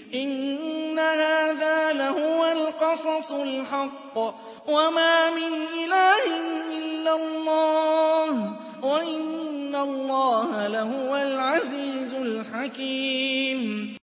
إِنَّ هَٰذَا لَهُوَ الْقَصَصُ الْحَقُّ وَمَا مِنْ إِلَٰهٍ إِلَّا اللَّهُ وَإِنَّ اللَّهَ لَهُوَ الْعَزِيزُ الْحَكِيمُ